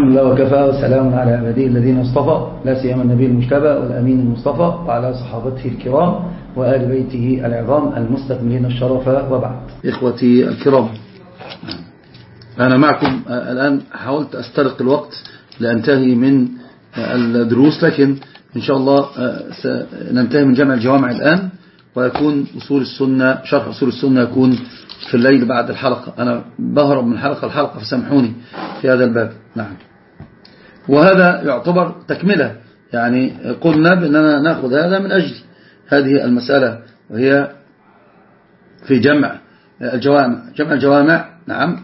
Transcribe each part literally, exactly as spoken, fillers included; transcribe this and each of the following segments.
الحمد لله وكفى وسلام على عباده الذين اصطفى لا سيما النبي المجتبى والأمين المصطفى وعلى صحابته الكرام وآل بيته العظام المستكملين الشرف، وبعد. إخوتي الكرام، أنا معكم الآن. حاولت أسترق الوقت لأنتهي من الدروس، لكن إن شاء الله سننتهي من جمع الجوامع الآن، ويكون أصول السنة شرح أصول السنة يكون في الليل بعد الحلقة. أنا بهرب من حلقة الحلقة فسامحوني في هذا الباب. نعم، وهذا يعتبر تكملة، يعني قلنا بأننا نأخذ هذا من أجل هذه المسألة، وهي في جمع الجوامع جمع الجوامع. نعم.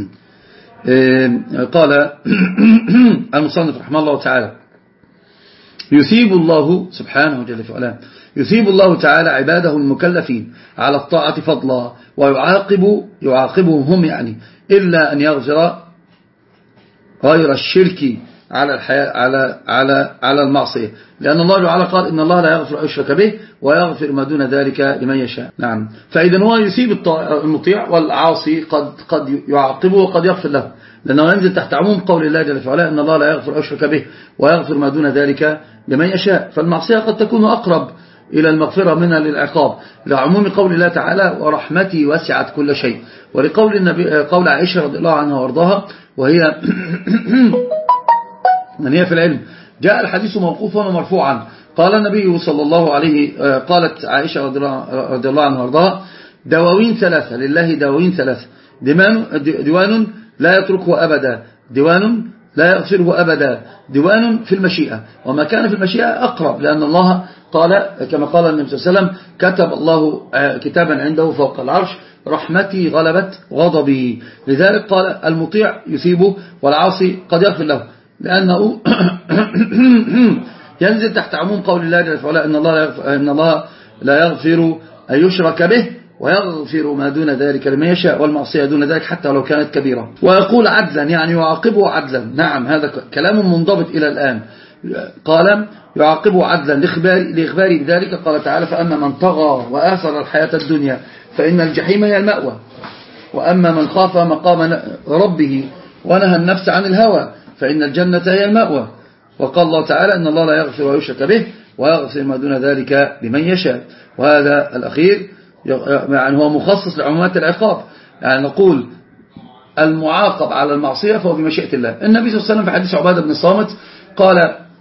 قال المصنف رحمه الله تعالى: يثيب الله سبحانه جل وعلا يثيب الله تعالى عباده المكلفين على الطاعة فضلا، ويعاقب يعاقبهم هم يعني إلا أن يغفر غير الشرك على الحياة على على على المعصية، لأن الله تعالى قال: إن الله لا يغفر أن يشرك به ويغفر ما دون ذلك لمن يشاء. نعم، فإذا هو يثيب المطيع، والعاصي قد قد يعاقبه وقد يغفر له، لأنه ينزل تحت عموم قول الله جل وعلا: إن الله لا يغفر أن يشرك به ويغفر ما دون ذلك لمن يشاء. فالمعصية قد تكون أقرب إلى المغفرة منها للعقاب، لعموم قول الله تعالى: ورحمتي وسعت كل شيء، ولقول النبي قول عائشة رضي الله عنها وارضاها، وهي من هي في العلم. جاء الحديث موقوفا ومرفوعا. قال النبي صلى الله عليه قالت عائشة رضي الله عنها وارضاها: دواوين ثلاثة لله، دواوين ثلاثة، ديوان لا يتركه أبدا، ديوان لا يغفره أبدا، ديوان في المشيئة، وما كان في المشيئة أقرب، لأن الله قال كما قال النبي صلى الله عليه وسلم: كتب الله كتابا عنده فوق العرش: رحمتي غلبت غضبي. لذلك قال: المطيع يثيبه، والعاصي قد يغفر له، لأنه ينزل تحت عموم قول الله جل وعلا: إن الله إن الله لا يغفر أن يشرك به ويغفر ما دون ذلك لمن يشاء، والمعصية دون ذلك حتى لو كانت كبيرة. ويقول عدلا، يعني يعاقبه عدلا. نعم، هذا كلام منضبط إلى الآن. قال: يعاقبه عدلا لإخباري بذلك. قال تعالى: فأما من طغى وآثر الحياة الدنيا فإن الجحيم هي المأوى، وأما من خاف مقام ربه ونهى النفس عن الهوى فإن الجنة هي المأوى. وقال الله تعالى: إن الله لا يغفر ويشرك به ويغفر ما دون ذلك لمن يشاء. وهذا الأخير يعني هو مخصص لعمومات العقاب، يعني نقول المعاقب على المعصية فهو بمشيئة الله. النبي صلى الله عليه وسلم في حديث عبادة بن الصامت قال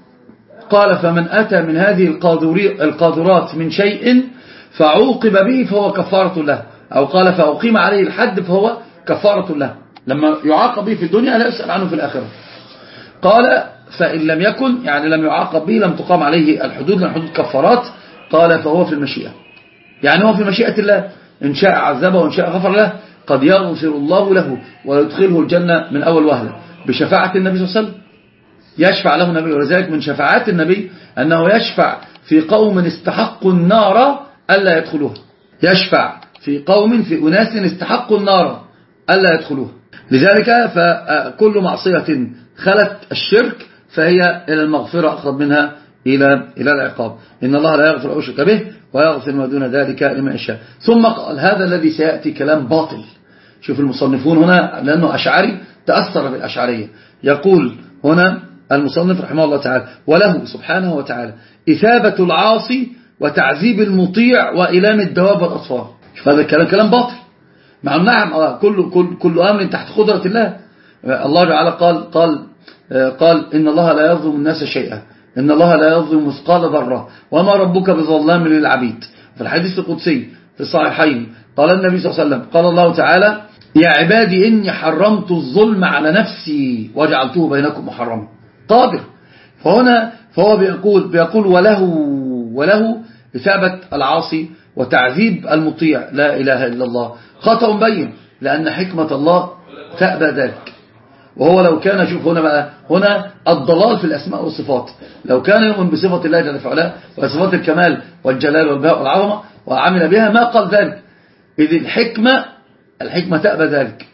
قال فمن أتى من هذه القاذورات من شيء فعوقب به فهو كفارة له، أو قال فأقيم عليه الحد فهو كفارة له. لما يعاقب به في الدنيا لا يسأل عنه في الآخرة. قال: فإن لم يكن، يعني لم يعاقب به، لم تقام عليه الحدود، لأن الحدود كفارات. قال: فهو في المشيئة، يعني هو في مشيئة الله، إن شاء عذبه وإن شاء غفر له. قد يغفر الله له ويدخله الجنة من أول وهلة بشفاعة النبي صلى الله عليه وسلم، يشفع له النبي. ولذلك من شفاعات النبي أنه يشفع في قوم استحقوا النار ألا يدخلوها، يشفع في قوم في أناس استحقوا النار ألا يدخلوها. لذلك فكل معصية خلت الشرك فهي إلى المغفرة أقرب منها إلى إلى العقاب. إن الله لا يغفر أن يشرك به ويغفر ما دون ذلك لمن يشاء. ثم قال: هذا الذي سيأتي كلام باطل. شوف المصنفون هنا، لأنه أشعري تأثر بالأشعرية، يقول هنا المصنف رحمه الله تعالى: وله سبحانه وتعالى إثابة العاصي وتعذيب المطيع وإلام الدواب والأطفال. شوف هذا الكلام كلام باطل. مع نعم، كل كل كل أمر تحت قدرة الله. الله تعالى قال قال قال إن الله لا يظلم الناس شيئا، إن الله لا يظلم مثقال ذرة وما ربك بظلام للعبيد. في الحديث القدسي في الصحيحين قال النبي صلى الله عليه وسلم: قال الله تعالى: يا عبادي إني حرمت الظلم على نفسي وجعلته بينكم محرما. قادر. فهنا فهو بيقول بيقول وله وله إثابة العاصي وتعذيب المطيع. لا إله إلا الله. خطأ بين، لأن حكمة الله تأبى ذلك. وهو لو كان، شوف هنا بقى، هنا الضلال في الأسماء والصفات. لو كان يؤمن بصفة الله جل وعلا وصفات الكمال والجلال والبهاء والعظمة وعمل بها ما قال ذلك. إذ الحكمة الحكمة تأبى ذلك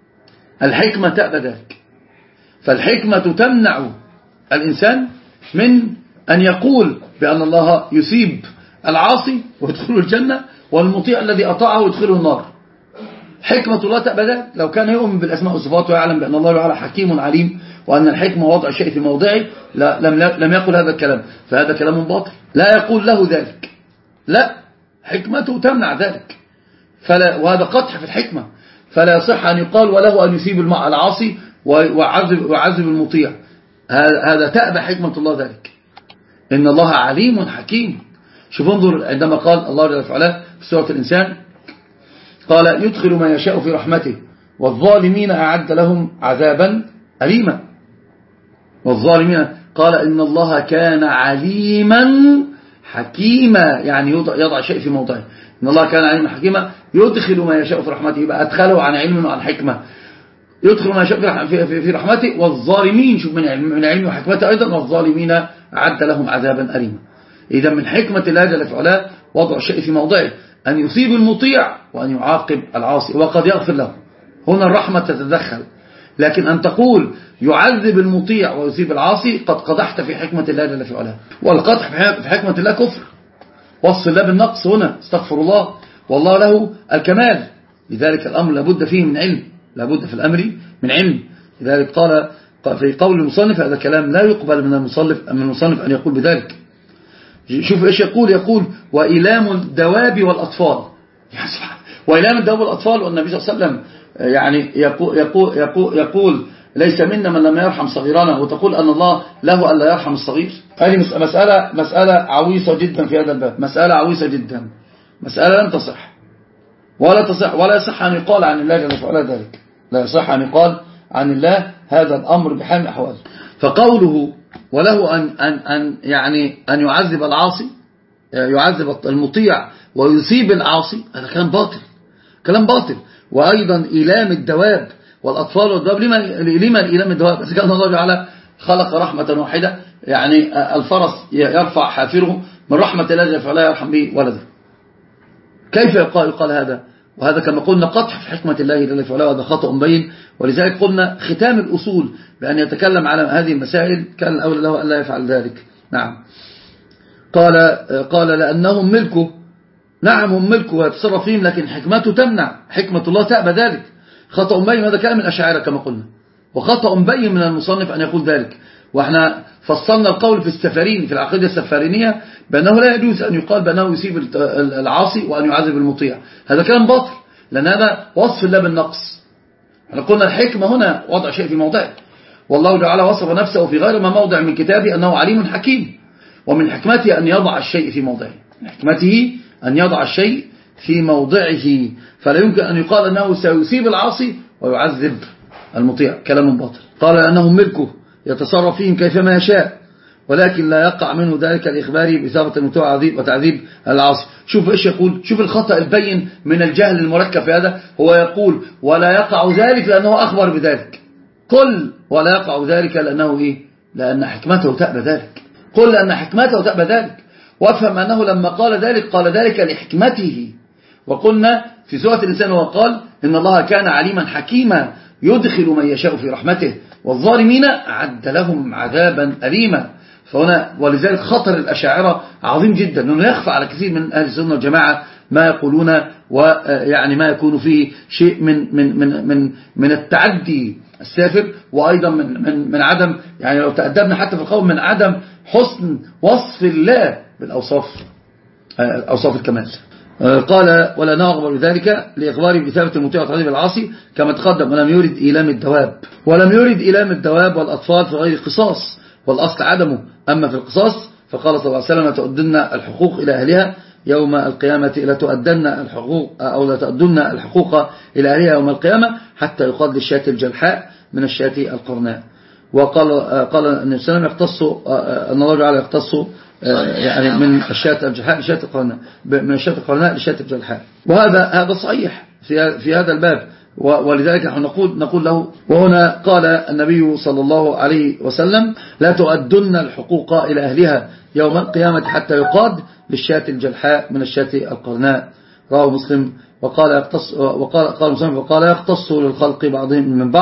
الحكمة تأبى ذلك فالحكمة تمنع الإنسان من أن يقول بأن الله يثيب العاصي ويدخله الجنة، والمطيع الذي أطاعه يدخله النار. حكمة الله تأبى ذلك. لو كان يؤمن بالأسماء والصفات ويعلم بأن الله تعالى حكيم عليم وأن الحكمة وضع الشيء في موضعه لم لم يقل هذا الكلام، فهذا كلام باطل. لا يقول له ذلك، لا، حكمته تمنع ذلك، فلا، وهذا قدح في الحكمة. فلا يصح أن يقال وله أن يثيب العاصي ويعذب ويعذب المطيع، هذا تأبى حكمة الله ذلك. إن الله عليم حكيم. شوف انظر عندما قال الله جل وعلا في سورة الإنسان قال يدخل ما يشاء في رحمته والظالمين أعد لهم عذابا أليما. والظالمين قال إن الله كان عليما حكيما، يعني يضع شيء في موضعه. إن الله كان عليما حكيما يدخل ما يشاء في رحمته، يبقى أدخله عن علم وعن حكمة، يدخل ما يشاء في رحمته. والظالمين، شوف من علم وحكمته أيضا، والظالمين أعد لهم عذابا أليما. إذا من حكمة الله جل وعلا وضع الشيء في موضعه، أن يصيب المطيع وأن يعاقب العاصي، وقد يغفر له. هنا الرحمة تتدخل. لكن أن تقول يعذب المطيع ويصيب العاصي قد قدحت في حكمة الله جل وعلا. والقدح في حكمة الله كفر، وصف الله بالنقص هنا، استغفر الله، والله له الكمال. لذلك الأمر لابد فيه من علم، لابد في الأمر من علم. لذلك قال في قول المصنف هذا كلام لا يقبل من المصنف من المصنف أن يقول بذلك. شوف إيش يقول، يقول وإلام الدواب والأطفال. وإلام الدواب والأطفال، والنبي صلى الله عليه وسلم يعني يقول, يقول, يقول, يقول ليس منا من لم يرحم صغيرنا، وتقول أن الله له ألا يرحم الصغير. هذه مسألة مسألة عويصة جدا في هذا الباب، مسألة عويصة جدا، مسألة لن تصح ولا تصح ولا يصح أن يقال عن الله جل وعلا ذلك، لا يصح أن يقال عن الله هذا الأمر بحال الأحوال. فقوله وله أن, أن, أن, يعني أن يعذب العاصي، يعذب المطيع ويثيب العاصي، هذا كلام باطل، كلام باطل. وأيضا إيلام الدواب والأطفال والدواب، لما لما إيلام الدواب؟ بس كان الله تعالى خلق رحمة واحدة، يعني الفرس يرفع حافره من رحمة الله فلا يرحم به ولده. كيف يقال, يقال هذا؟ وهذا كما قلنا قطع في حكمة الله جل وعلا، وهذا خطأ مبين. ولذلك قلنا ختام الأصول بأن يتكلم على هذه المسائل كان الأولى له أن لا يفعل ذلك. نعم. قال قال لأنهم ملكه، نعم هم ملكه ويتصرف فيهم، لكن حكمته تمنع، حكمة الله تأبى ذلك. خطأ مبين، هذا كلام الأشاعرة كما قلنا، وخطأ مبين من المصنف أن يقول ذلك. واحنا فصلنا القول في السفارين في العقيدة السفارينية بأنه لا يجوز أن يقال بأنه يسيب العاصي وأن يعذب المطيع، هذا كلام باطل، لأن هذا وصف الله بالنقص. احنا قلنا الحكمة هنا وضع شيء في موضعه، والله تعالى وصف نفسه في غير ما موضع من كتابه أنه عليم حكيم، ومن حكمته أن يضع الشيء في موضعه، من حكمته أن يضع الشيء في موضعه، فلا يمكن أن يقال أنه سيسيب العاصي ويعذب المطيع، كلام باطل. قال أنه ملكه يتصرف فيهم كيفما يشاء، ولكن لا يقع منه ذلك الإخباري بإثابة المطيع وتعذيب العاصي. شوف إيش يقول، شوف الخطأ البين من الجهل المركب في هذا. هو يقول ولا يقع ذلك لأنه أخبر بذلك، قل ولا يقع ذلك لأنه إيه؟ لأن حكمته تأبى ذلك، قل لأن حكمته تأبى ذلك. وافهم أنه لما قال ذلك قال ذلك لحكمته. وقلنا في سورة الإنسان وقال إن الله كان عليما حكيما يدخل من يشاء في رحمته والظالمين أعد لهم عذابا أليما. فهنا ولذلك خطر الأشاعرة عظيم جدا، أنه يخفى على كثير من أهل السنة والجماعة ما يقولون، ويعني ما يكون فيه شيء من من من من من التعدي السافر، وأيضا من من من عدم، يعني لو تأدبنا حتى في القول، من عدم حسن وصف الله بالأوصاف، أوصاف الكمال. قال ولا نغبر ذلك لإخباره بإثابة المطيع وتعذيب العاصي كما تقدم، ولم يرد إيلام الدواب، ولم يرد إيلام الدواب والأطفال في غير قصاص، والأصل عدمه. أما في القصاص فقال صلى الله عليه وسلم لتؤدن الحقوق إلى أهلها يوم القيامة، لتؤدن الحقوق أو لتؤدن الحقوق إلى أهلها يوم القيامة حتى يقاد للشاة الجلحاء من الشاة القرناء. وقال قال النبي صلى الله عليه وسلم يختص أن الله تعالى يختص يعني من الشاة الجلحاء لشاة القرناء، من الشاة القرناء لشاة الجلحاء، وهذا هذا صحيح في في هذا الباب. ولذلك نحن نقول نقول له، وهنا قال النبي صلى الله عليه وسلم لا تؤدن الحقوق إلى أهلها يوم القيامة حتى يقاد للشاة الجلحاء من الشاة القرناء، رواه مسلم. وقال يختص وقال قال مسلم وقال يختص للخلق بعضهم من بعض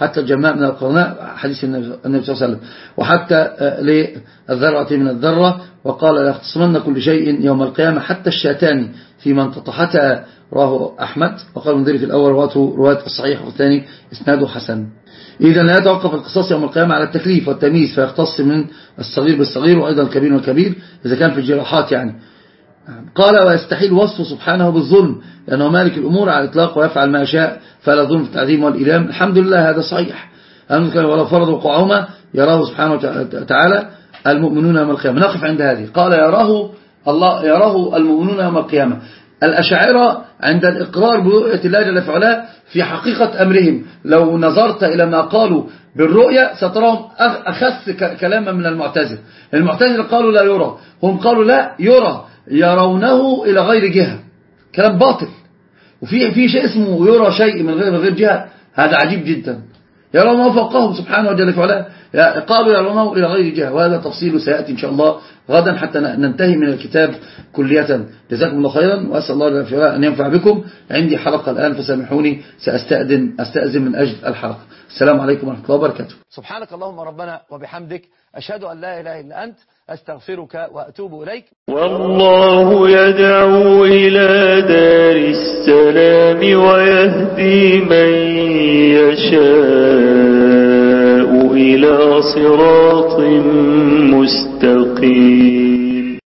حتى الجماء من القرناء حديث النبي صلى الله عليه وسلم، وحتى للذرة من الذرة. وقال لا يختصمن كل شيء يوم القيامة حتى الشاتان في من تطحتها، رواه أحمد. وقال المنذري في الأول رواته رواية الصحيح والثاني إسناده حسن. إذا لا يتوقف القصاص يوم القيامة على التكليف والتمييز، فيختص من الصغير بالصغير وأيضا الكبير والكبير إذا كان في الجراحات يعني. قال ويستحيل وصفه سبحانه بالظلم لأنه مالك الأمور على الإطلاق ويفعل ما يشاء فلا ظلم في التعظيم والإلام. الحمد لله هذا صحيح. ولو فرض وقوعهما يراه سبحانه وتعالى المؤمنون يوم القيامة. نقف عند هذه. قال يراه الله يراه المؤمنون يوم القيامة. الأشاعرة عند الإقرار برؤية الله جل في علاه في حقيقة أمرهم لو نظرت إلى ما قالوا بالرؤية ستراهم أخس كلاما من المعتزلة. المعتزلة قالوا لا يرى، هم قالوا لا يرى، يرونه إلى غير جهة. كلام باطل. وفي في شيء اسمه يرى شيء من غير غير جهة، هذا عجيب جدا. يرونه فوقهم سبحانه وجل في علاه، قالوا يرونه إلى غير جهة، وهذا تفصيل سيأتي إن شاء الله غدا حتى ننتهي من الكتاب كلية. جزاكم الله خيرا، وأسأل الله أن ينفع بكم. عندي حلقة الآن فسامحوني سأستأذن أستأذن من أجل الحلقة. السلام عليكم ورحمة الله وبركاته. سبحانك اللهم ربنا وبحمدك، أشهد أن لا إله إلا أنت، أستغفرك وأتوب إليك. والله يدعو إلى دار السلام ويهدي من يشاء إلى صراط مستقيم.